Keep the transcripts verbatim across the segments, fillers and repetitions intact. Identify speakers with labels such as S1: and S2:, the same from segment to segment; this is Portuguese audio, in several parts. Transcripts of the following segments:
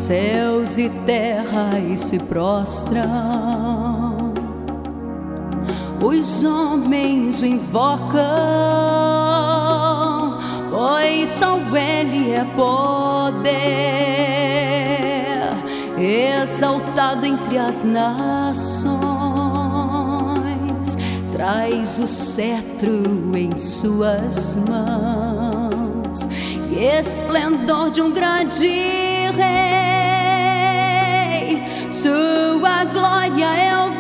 S1: Céus e terras se prostram, os homens o invocam, pois só Ele é poder, exaltado entre as nações, traz o cetro em suas mãos e esplendor de um grande rei. Sua glória eu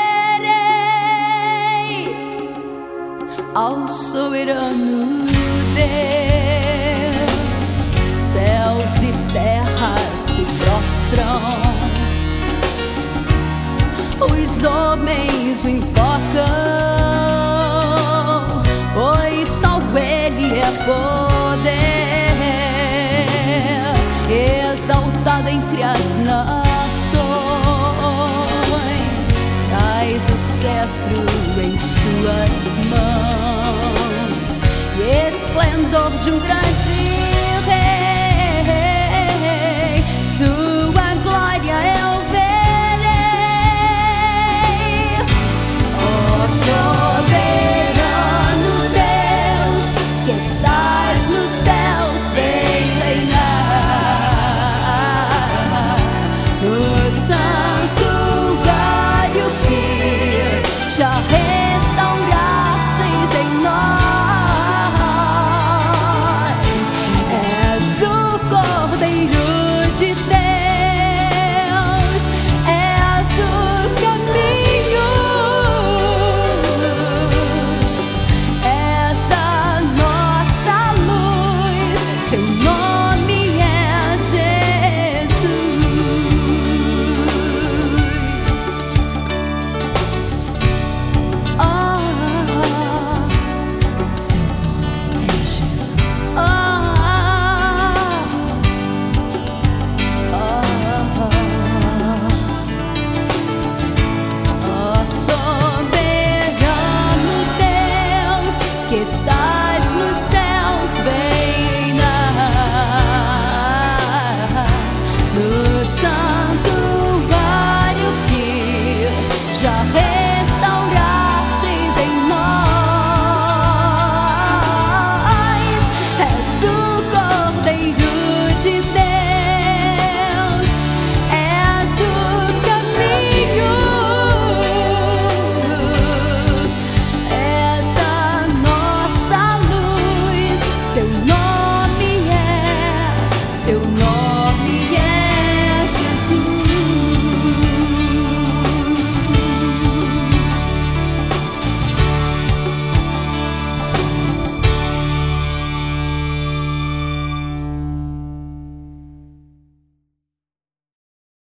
S1: verei, ao soberano Deus. Céus e terras se prostram, os homens o invocam, pois só Ele é poder, exaltado entre as nações, traz o cetro em suas mãos e esplendor de um grande